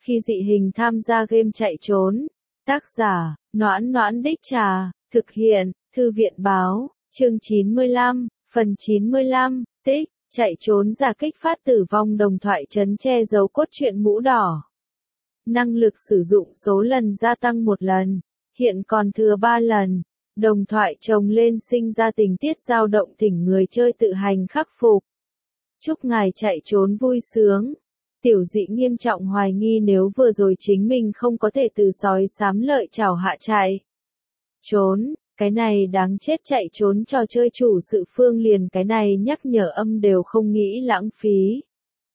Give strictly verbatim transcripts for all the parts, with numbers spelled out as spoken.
Khi dị hình tham gia game chạy trốn. Tác giả, Noãn Noãn Đích Trà, thực hiện, Thư viện Báo, chương chín mươi lăm, phần chín mươi lăm, tích, chạy trốn giả kích phát tử vong đồng thoại trấn che giấu cốt truyện mũ đỏ. Năng lực sử dụng số lần gia tăng một lần, hiện còn thừa ba lần. Đồng thoại chồng lên sinh ra tình tiết dao động thỉnh người chơi tự hành khắc phục. Chúc ngài chạy trốn vui sướng. Tiểu dị nghiêm trọng hoài nghi nếu vừa rồi chính mình không có thể từ sói xám lợi chảo hạ chạy trốn, cái này đáng chết. Chạy trốn trò chơi chủ sự phương liền cái này nhắc nhở âm đều không nghĩ lãng phí.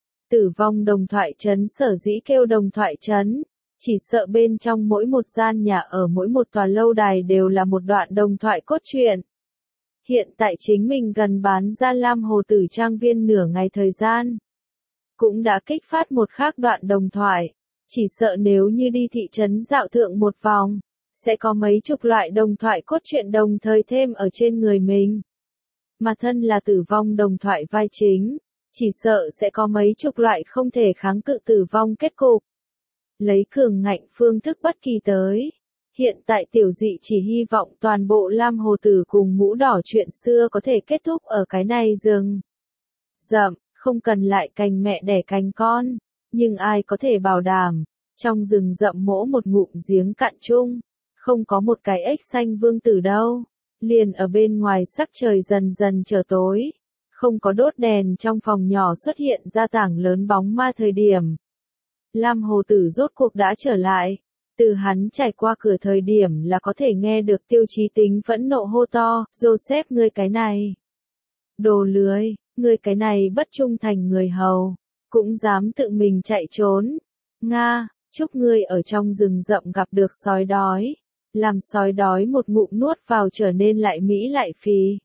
Tử vong đồng thoại trấn sở dĩ kêu đồng thoại trấn, chỉ sợ bên trong mỗi một gian nhà ở mỗi một tòa lâu đài đều là một đoạn đồng thoại cốt truyện. Hiện tại chính mình gần bán ra Lam Hồ Tử Trang Viên nửa ngày thời gian, cũng đã kích phát một khác đoạn đồng thoại. Chỉ sợ nếu như đi thị trấn dạo thượng một vòng, sẽ có mấy chục loại đồng thoại cốt truyện đồng thời thêm ở trên người mình. Mà thân là tử vong đồng thoại vai chính, chỉ sợ sẽ có mấy chục loại không thể kháng cự tử vong kết cục. Lấy cường ngạnh phương thức bất kỳ tới. Hiện tại tiểu dị chỉ hy vọng toàn bộ Lam Hồ Tử cùng mũ đỏ chuyện xưa có thể kết thúc ở cái này rừng rậm, không cần lại cành mẹ đẻ cành con. Nhưng ai có thể bảo đảm, trong rừng rậm mỗ một ngụm giếng cạn chung, không có một cái ếch xanh vương tử đâu. Liền ở bên ngoài sắc trời dần dần trở tối, không có đốt đèn trong phòng nhỏ xuất hiện ra tảng lớn bóng ma thời điểm. Lam Hồ Tử rốt cuộc đã trở lại. Từ hắn trải qua cửa thời điểm là có thể nghe được Tiêu Chí Tính phẫn nộ hô to, Joseph ngươi cái này. Đồ lưới, ngươi cái này bất trung thành người hầu, cũng dám tự mình chạy trốn. Nga, chúc ngươi ở trong rừng rậm gặp được sói đói, làm sói đói một ngụm nuốt vào trở nên lại mỹ lại phì.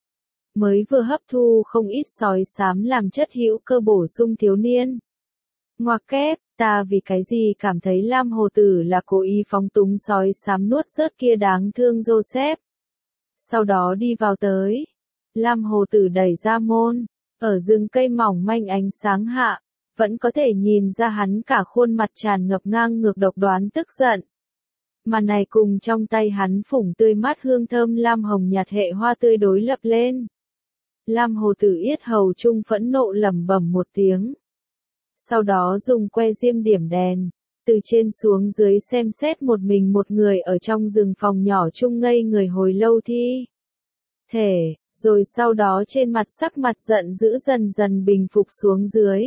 Mới vừa hấp thu không ít sói xám làm chất hữu cơ bổ sung thiếu niên. Ngoặc kép, ta vì cái gì cảm thấy Lam Hồ Tử là cố ý phóng túng sói xám nuốt rớt kia đáng thương Joseph. Sau đó đi vào tới. Lam Hồ Tử đẩy ra môn, ở rừng cây mỏng manh ánh sáng hạ, vẫn có thể nhìn ra hắn cả khuôn mặt tràn ngập ngang ngược độc đoán tức giận. Mà này cùng trong tay hắn phủng tươi mát hương thơm lam hồng nhạt hệ hoa tươi đối lập lên. Lam Hồ Tử yết hầu trung phẫn nộ lẩm bẩm một tiếng. Sau đó dùng que diêm điểm đèn, từ trên xuống dưới xem xét một mình một người ở trong rừng phòng nhỏ chung ngây người hồi lâu thi thể, rồi sau đó trên mặt sắc mặt giận dữ dần dần bình phục xuống dưới.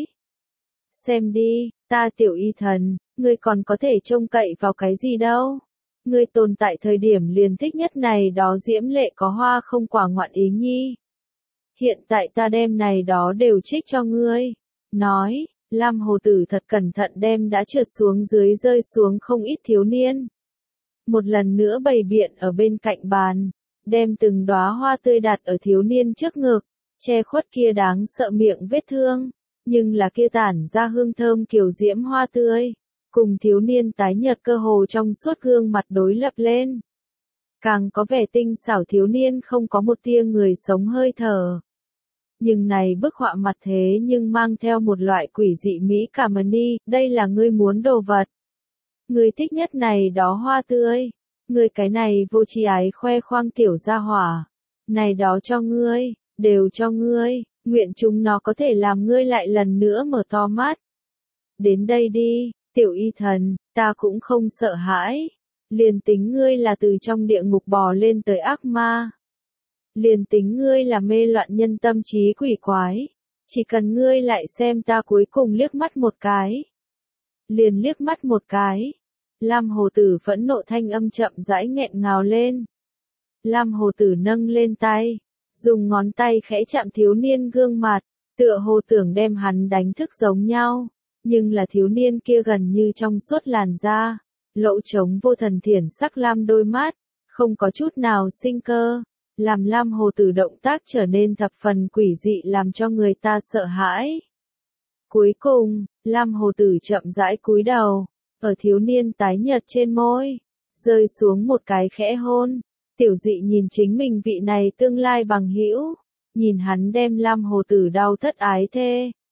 Xem đi, ta tiểu y thần, ngươi còn có thể trông cậy vào cái gì đâu. Ngươi tồn tại thời điểm liền thích nhất này đó diễm lệ có hoa không quả ngoạn ý nhi. Hiện tại ta đem này đó đều trích cho ngươi. Nói. Lam Hồ Tử thật cẩn thận đem đã trượt xuống dưới rơi xuống không ít thiếu niên. Một lần nữa bày biện ở bên cạnh bàn, đem từng đóa hoa tươi đặt ở thiếu niên trước ngực, che khuất kia đáng sợ miệng vết thương, nhưng là kia tản ra hương thơm kiều diễm hoa tươi, cùng thiếu niên tái nhợt cơ hồ trong suốt gương mặt đối lập lên. Càng có vẻ tinh xảo thiếu niên không có một tia người sống hơi thở. Nhưng này bức họa mặt thế nhưng mang theo một loại quỷ dị mỹ cảm ni, đây là ngươi muốn đồ vật. Ngươi thích nhất này đó hoa tươi. Ngươi cái này vô tri ái khoe khoang tiểu gia hỏa. Này đó cho ngươi, đều cho ngươi, nguyện chúng nó có thể làm ngươi lại lần nữa mở to mắt. Đến đây đi, tiểu y thần, ta cũng không sợ hãi. Liền tính ngươi là từ trong địa ngục bò lên tới ác ma. Liền tính ngươi là mê loạn nhân tâm trí quỷ quái, chỉ cần ngươi lại xem ta cuối cùng liếc mắt một cái. Liền liếc mắt một cái. Lam Hồ Tử phẫn nộ thanh âm chậm rãi nghẹn ngào lên. Lam Hồ Tử nâng lên tay, dùng ngón tay khẽ chạm thiếu niên gương mặt, tựa hồ tưởng đem hắn đánh thức giống nhau, nhưng là thiếu niên kia gần như trong suốt làn da, lỗ trống vô thần thiển sắc lam đôi mắt, không có chút nào sinh cơ. Làm Lam Hồ Tử động tác trở nên thập phần quỷ dị làm cho người ta sợ hãi. Cuối cùng, Lam Hồ Tử chậm rãi cúi đầu, ở thiếu niên tái nhợt trên môi, rơi xuống một cái khẽ hôn. Tiểu dị nhìn chính mình vị này tương lai bằng hữu, nhìn hắn đem Lam Hồ Tử đau thất ái thê,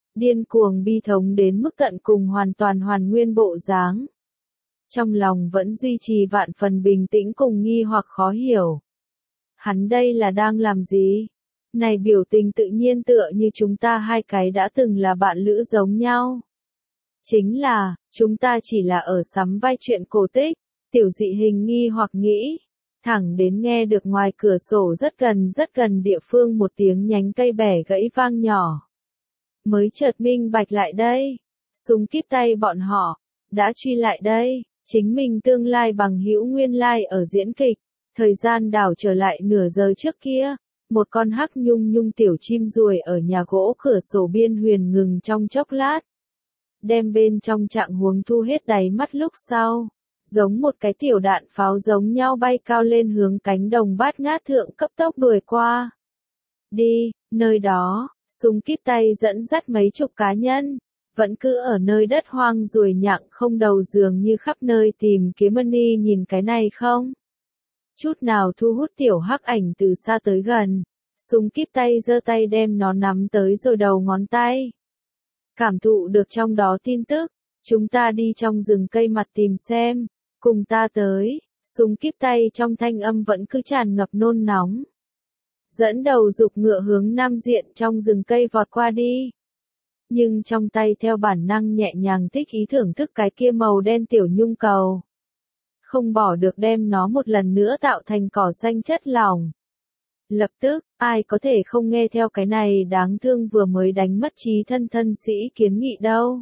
điên cuồng bi thống đến mức tận cùng hoàn toàn hoàn nguyên bộ dáng. Trong lòng vẫn duy trì vạn phần bình tĩnh cùng nghi hoặc khó hiểu. Hắn đây là đang làm gì? Này biểu tình tự nhiên tựa như chúng ta hai cái đã từng là bạn lữ giống nhau. Chính là, chúng ta chỉ là ở sắm vai chuyện cổ tích, tiểu dị hình nghi hoặc nghĩ. Thẳng đến nghe được ngoài cửa sổ rất gần rất gần địa phương một tiếng nhánh cây bẻ gãy vang nhỏ. Mới chợt minh bạch lại đây. Súng kíp tay bọn họ, đã truy lại đây. Chính mình tương lai bằng hữu nguyên lai ở diễn kịch. Thời gian đảo trở lại nửa giờ trước kia. Một con hắc nhung nhung tiểu chim ruồi ở nhà gỗ cửa sổ biên huyền ngừng trong chốc lát. Đem bên trong trạng huống thu hết đáy mắt lúc sau. Giống một cái tiểu đạn pháo giống nhau bay cao lên hướng cánh đồng bát ngát thượng cấp tốc đuổi qua. Đi, nơi đó, súng kíp tay dẫn dắt mấy chục cá nhân. Vẫn cứ ở nơi đất hoang ruồi nhặng không đầu dường như khắp nơi tìm kiếm money nhìn cái này không? Chút nào thu hút tiểu hắc ảnh từ xa tới gần. Súng kíp tay giơ tay đem nó nắm tới rồi đầu ngón tay. Cảm thụ được trong đó tin tức, chúng ta đi trong rừng cây mặt tìm xem, cùng ta tới, súng kíp tay trong thanh âm vẫn cứ tràn ngập nôn nóng. Dẫn đầu dục ngựa hướng nam diện trong rừng cây vọt qua đi. Nhưng trong tay theo bản năng nhẹ nhàng thích ý thưởng thức cái kia màu đen tiểu nhung cầu. Không bỏ được đem nó một lần nữa tạo thành cỏ xanh chất lỏng. Lập tức, ai có thể không nghe theo cái này đáng thương vừa mới đánh mất trí thân thân sĩ kiến nghị đâu.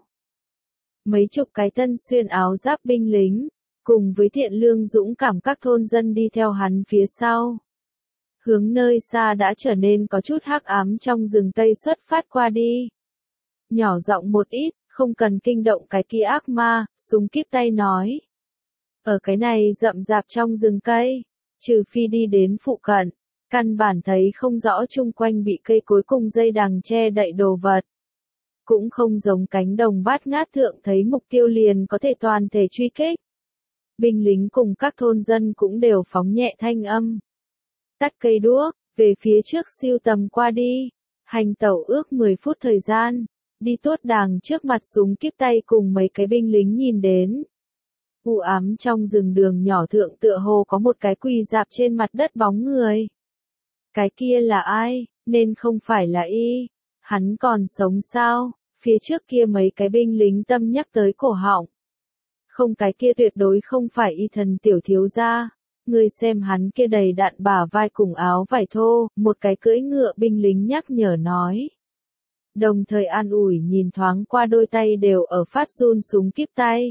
Mấy chục cái thân xuyên áo giáp binh lính, cùng với thiện lương dũng cảm các thôn dân đi theo hắn phía sau. Hướng nơi xa đã trở nên có chút hắc ám trong rừng cây xuất phát qua đi. Nhỏ giọng một ít, không cần kinh động cái kia ác ma, súng kíp tay nói. Ở cái này rậm rạp trong rừng cây, trừ phi đi đến phụ cận, căn bản thấy không rõ chung quanh bị cây cối cùng dây đằng che đậy đồ vật. Cũng không giống cánh đồng bát ngát thượng thấy mục tiêu liền có thể toàn thể truy kích. Binh lính cùng các thôn dân cũng đều phóng nhẹ thanh âm. Tắt cây đuốc, về phía trước siêu tầm qua đi. Hành tẩu ước mười phút thời gian. Đi tốt đàng trước mặt súng kíp tay cùng mấy cái binh lính nhìn đến. U ám trong rừng đường nhỏ thượng tựa hồ có một cái quỳ dạp trên mặt đất bóng người. Cái kia là ai, nên không phải là y. Hắn còn sống sao? Phía trước kia mấy cái binh lính tâm nhắc tới cổ họng. Không, cái kia tuyệt đối không phải y thần tiểu thiếu gia. Ngươi xem hắn kia đầy đạn bả vai cùng áo vải thô, một cái cưỡi ngựa binh lính nhắc nhở nói. Đồng thời an ủi nhìn thoáng qua đôi tay đều ở phát run súng kíp tay.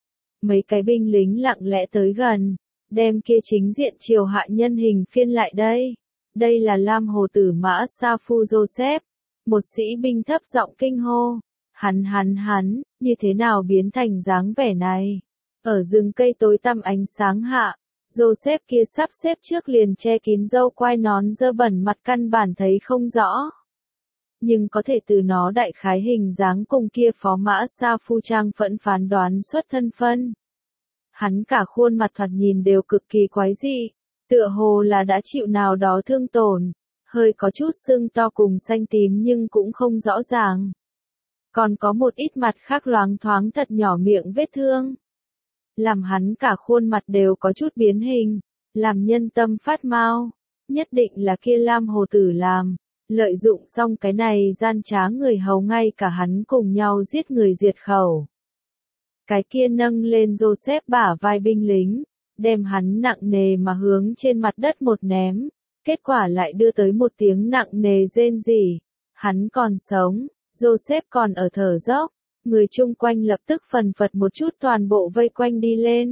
Mấy cái binh lính lặng lẽ tới gần, đem kia chính diện chiều hạ nhân hình phiên lại đây. Đây là Lam Hồ Tử Mã Sa Phu Joseph. Một sĩ binh thấp giọng kinh hô. Hắn hắn hắn, như thế nào biến thành dáng vẻ này? Ở rừng cây tối tăm ánh sáng hạ, Joseph kia sắp xếp trước liền che kín râu quai nón dơ bẩn mặt căn bản thấy không rõ. Nhưng có thể từ nó đại khái hình dáng cùng kia phó mã Sa Phu trang phẫn phán đoán xuất thân phân. Hắn cả khuôn mặt thoạt nhìn đều cực kỳ quái dị, tựa hồ là đã chịu nào đó thương tổn, hơi có chút sưng to cùng xanh tím nhưng cũng không rõ ràng. Còn có một ít mặt khác loáng thoáng thật nhỏ miệng vết thương. Làm hắn cả khuôn mặt đều có chút biến hình, làm nhân tâm phát mau, nhất định là kia Lam Hồ Tử làm. Lợi dụng xong cái này gian trá người hầu ngay cả hắn cùng nhau giết người diệt khẩu. Cái kia nâng lên Joseph bả vai binh lính, đem hắn nặng nề mà hướng trên mặt đất một ném, kết quả lại đưa tới một tiếng nặng nề rên rỉ. Hắn còn sống, Joseph còn ở thở dốc, người chung quanh lập tức phần phật một chút toàn bộ vây quanh đi lên.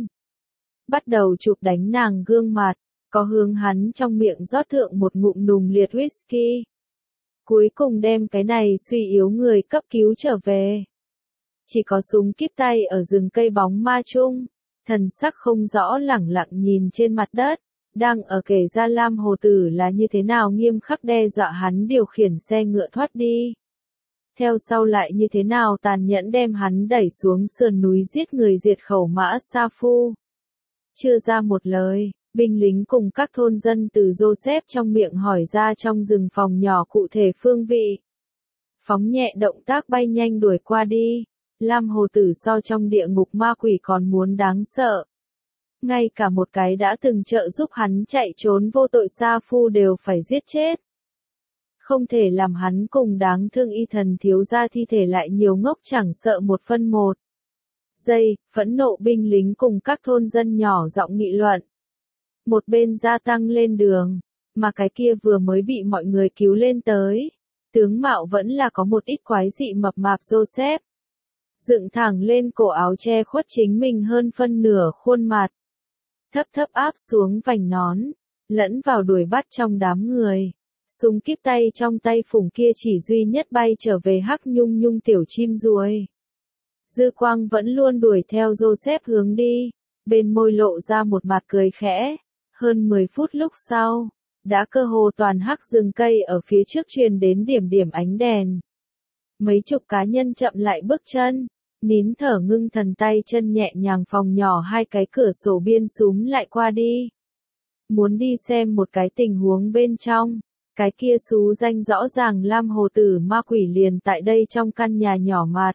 Bắt đầu chụp đánh nàng gương mặt, có hướng hắn trong miệng rót thượng một ngụm nùng liệt whisky. Cuối cùng đem cái này suy yếu người cấp cứu trở về. Chỉ có súng kíp tay ở rừng cây bóng ma chung, thần sắc không rõ lẳng lặng nhìn trên mặt đất, đang ở kể ra Lam Hồ Tử là như thế nào nghiêm khắc đe dọa hắn điều khiển xe ngựa thoát đi. Theo sau lại như thế nào tàn nhẫn đem hắn đẩy xuống sườn núi giết người diệt khẩu Mã Sa Phu. Chưa ra một lời, binh lính cùng các thôn dân từ Joseph trong miệng hỏi ra trong rừng phòng nhỏ cụ thể phương vị. phóng nhẹ động tác bay nhanh đuổi qua đi. Lam hồ tử so trong địa ngục ma quỷ còn muốn đáng sợ. Ngay cả một cái đã từng trợ giúp hắn chạy trốn vô tội sa phu đều phải giết chết. Không thể làm hắn cùng đáng thương y thần thiếu gia thi thể lại nhiều ngốc chẳng sợ một phân một. Giây, phẫn nộ binh lính cùng các thôn dân nhỏ giọng nghị luận. Một bên gia tăng lên đường, mà cái kia vừa mới bị mọi người cứu lên tới. Tướng mạo vẫn là có một ít quái dị mập mạp Joseph. Dựng thẳng lên cổ áo che khuất chính mình hơn phân nửa khuôn mặt. Thấp thấp áp xuống vành nón, lẫn vào đuổi bắt trong đám người. Súng kíp tay trong tay phủng kia chỉ duy nhất bay trở về hắc nhung nhung tiểu chim ruồi. Dư quang vẫn luôn đuổi theo Joseph hướng đi, bên môi lộ ra một mặt cười khẽ. Hơn mười phút lúc sau, đã cơ hồ toàn hắc rừng cây ở phía trước truyền đến điểm điểm ánh đèn. Mấy chục cá nhân chậm lại bước chân, nín thở ngưng thần tay chân nhẹ nhàng phòng nhỏ hai cái cửa sổ biên súm lại qua đi. Muốn đi xem một cái tình huống bên trong, cái kia xú danh rõ ràng Lam hồ tử ma quỷ liền tại đây trong căn nhà nhỏ mặt.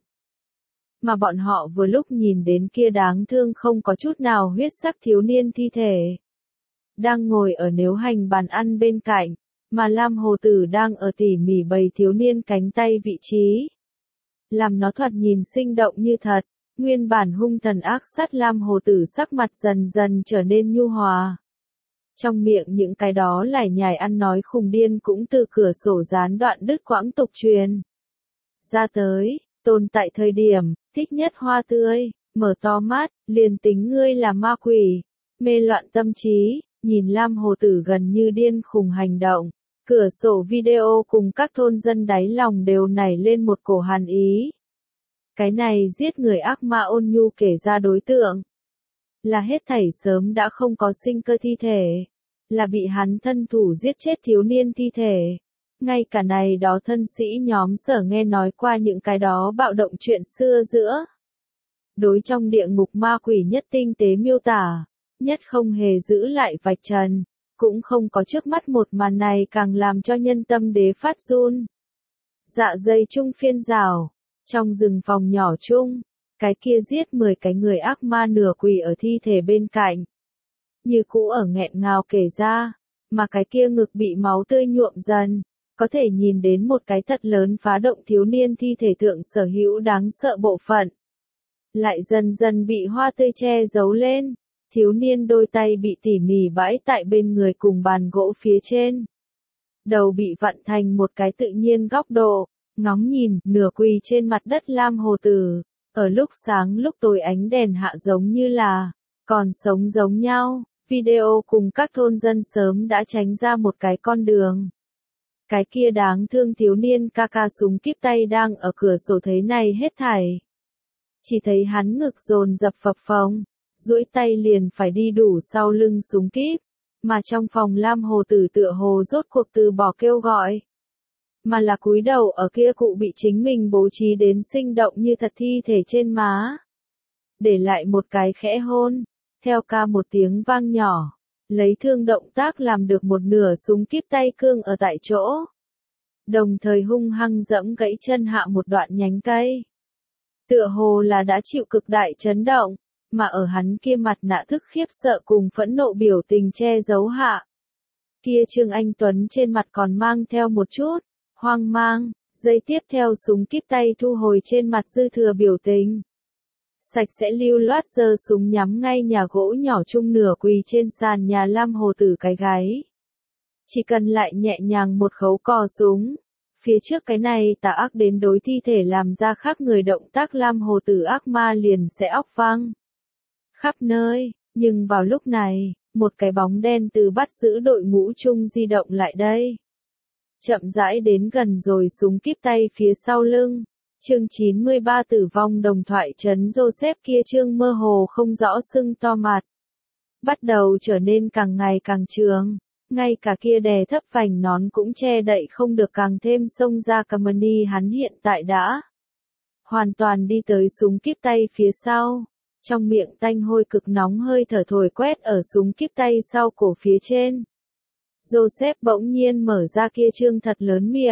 Mà bọn họ vừa lúc nhìn đến kia đáng thương không có chút nào huyết sắc thiếu niên thi thể. Đang ngồi ở nếu hành bàn ăn bên cạnh, mà Lam hồ tử đang ở tỉ mỉ bày thiếu niên cánh tay vị trí. Làm nó thoạt nhìn sinh động như thật, nguyên bản hung thần ác sát Lam hồ tử sắc mặt dần dần trở nên nhu hòa. Trong miệng những cái đó lải nhải ăn nói khùng điên cũng từ cửa sổ gián đoạn đứt quãng tục truyền. Ra tới, tồn tại thời điểm, thích nhất hoa tươi, mở to mắt, liền tính ngươi là ma quỷ, mê loạn tâm trí, nhìn Lam hồ tử gần như điên khùng hành động. Cửa sổ video cùng các thôn dân đáy lòng đều nảy lên một cổ hàn ý. Cái này giết người ác ma ôn nhu kể ra đối tượng. Là hết thảy sớm đã không có sinh cơ thi thể. Là bị hắn thân thủ giết chết thiếu niên thi thể. Ngay cả này đó thân sĩ nhóm sở nghe nói qua những cái đó bạo động chuyện xưa giữa. Đối trong địa ngục ma quỷ nhất tinh tế miêu tả, nhất không hề giữ lại vạch trần. Cũng không có trước mắt một màn này càng làm cho nhân tâm đế phát run. Dạ dày chung phiên rào, trong rừng phòng nhỏ chung, cái kia giết mười cái người ác ma nửa quỷ ở thi thể bên cạnh. Như cũ ở nghẹn ngào kể ra, mà cái kia ngực bị máu tươi nhuộm dần, có thể nhìn đến một cái thật lớn phá động thiếu niên thi thể thượng sở hữu đáng sợ bộ phận. Lại dần dần bị hoa tươi che giấu lên. Thiếu niên đôi tay bị tỉ mỉ bãi tại bên người cùng bàn gỗ phía trên. Đầu bị vặn thành một cái tự nhiên góc độ, ngóng nhìn, nửa quỳ trên mặt đất Lam hồ tử. Ở lúc sáng lúc tối ánh đèn hạ giống như là, còn sống giống nhau, video cùng các thôn dân sớm đã tránh ra một cái con đường. Cái kia đáng thương thiếu niên ca ca súng kíp tay đang ở cửa sổ thấy này hết thảy. Chỉ thấy hắn ngực dồn dập phập phồng. Duỗi tay liền phải đi đủ sau lưng súng kíp, mà trong phòng Lam hồ tử tựa hồ rốt cuộc từ bỏ kêu gọi. Mà là cúi đầu ở kia cụ bị chính mình bố trí đến sinh động như thật thi thể trên má. Để lại một cái khẽ hôn, theo ca một tiếng vang nhỏ, lấy thương động tác làm được một nửa súng kíp tay cương ở tại chỗ. Đồng thời hung hăng dẫm gãy chân hạ một đoạn nhánh cây. Tựa hồ là đã chịu cực đại chấn động. Mà ở hắn kia mặt nạ thức khiếp sợ cùng phẫn nộ biểu tình che giấu hạ. Kia Trương Anh Tuấn trên mặt còn mang theo một chút, hoang mang, giây tiếp theo súng kíp tay thu hồi trên mặt dư thừa biểu tình. Sạch sẽ lưu loát giơ súng nhắm ngay nhà gỗ nhỏ chung nửa quỳ trên sàn nhà Lam hồ tử cái gáy. Chỉ cần lại nhẹ nhàng một khấu cò súng. Phía trước cái này tà ác đến đối thi thể làm ra khác người động tác Lam hồ tử ác ma liền sẽ óc văng. Khắp nơi, nhưng vào lúc này, một cái bóng đen từ bắt giữ đội ngũ chung di động lại đây. Chậm rãi đến gần rồi súng kíp tay phía sau lưng. Chương chín mươi ba tử vong đồng thoại trấn Joseph kia chương mơ hồ không rõ sưng to mặt. Bắt đầu trở nên càng ngày càng trường. Ngay cả kia đè thấp vành nón cũng che đậy không được càng thêm xông ra Camini hắn hiện tại đã. Hoàn toàn đi tới súng kíp tay phía sau. Trong miệng tanh hôi cực nóng hơi thở thổi quét ở súng kíp tay sau cổ phía trên. Joseph bỗng nhiên mở ra kia trương thật lớn miệng,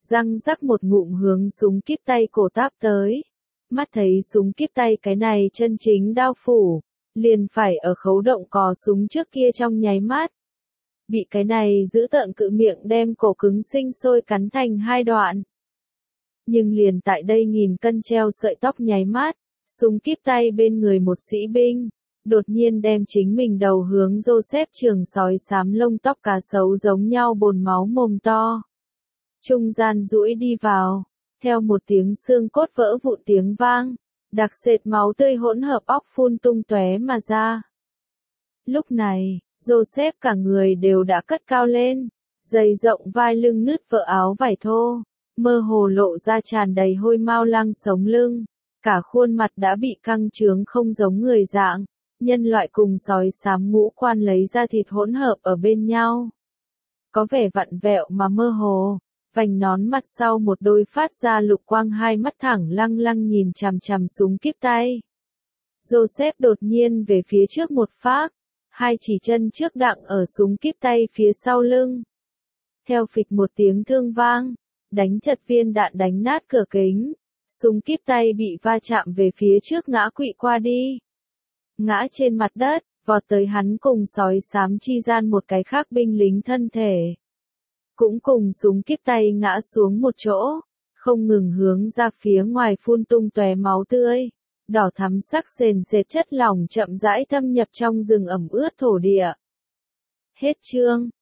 răng rắc một ngụm hướng súng kíp tay cổ táp tới. Mắt thấy súng kíp tay cái này chân chính đao phủ, liền phải ở khấu động cò súng trước kia trong nháy mắt. Bị cái này giữ tợn cự miệng đem cổ cứng sinh sôi cắn thành hai đoạn. Nhưng liền tại đây nghìn cân treo sợi tóc nháy mắt, súng kíp tay bên người một sĩ binh, đột nhiên đem chính mình đầu hướng Joseph trường sói xám lông tóc cá sấu giống nhau bồn máu mồm to. Trung gian duỗi đi vào, theo một tiếng xương cốt vỡ vụn tiếng vang, đặc sệt máu tươi hỗn hợp óc phun tung tóe mà ra. Lúc này, Joseph cả người đều đã cất cao lên, dày rộng vai lưng nứt vỡ áo vải thô, mơ hồ lộ ra tràn đầy hôi mau lăng sống lưng, cả khuôn mặt đã bị căng trướng không giống người dạng, nhân loại cùng sói xám ngũ quan lấy ra thịt hỗn hợp ở bên nhau. Có vẻ vặn vẹo mà mơ hồ, vành nón mặt sau một đôi phát ra lục quang hai mắt thẳng lăng lăng nhìn chằm chằm súng kíp tay. Joseph đột nhiên về phía trước một phác, hai chỉ chân trước đặng ở súng kíp tay phía sau lưng. Theo phịch một tiếng thương vang, đánh chật viên đạn đánh nát cửa kính, súng kíp tay bị va chạm về phía trước ngã quỵ qua đi. Ngã trên mặt đất, vọt tới hắn cùng sói xám chi gian một cái khác binh lính thân thể. Cũng cùng súng kíp tay ngã xuống một chỗ, không ngừng hướng ra phía ngoài phun tung tóe máu tươi. Đỏ thắm sắc sền sệt chất lỏng chậm rãi thâm nhập trong rừng ẩm ướt thổ địa. Hết chương.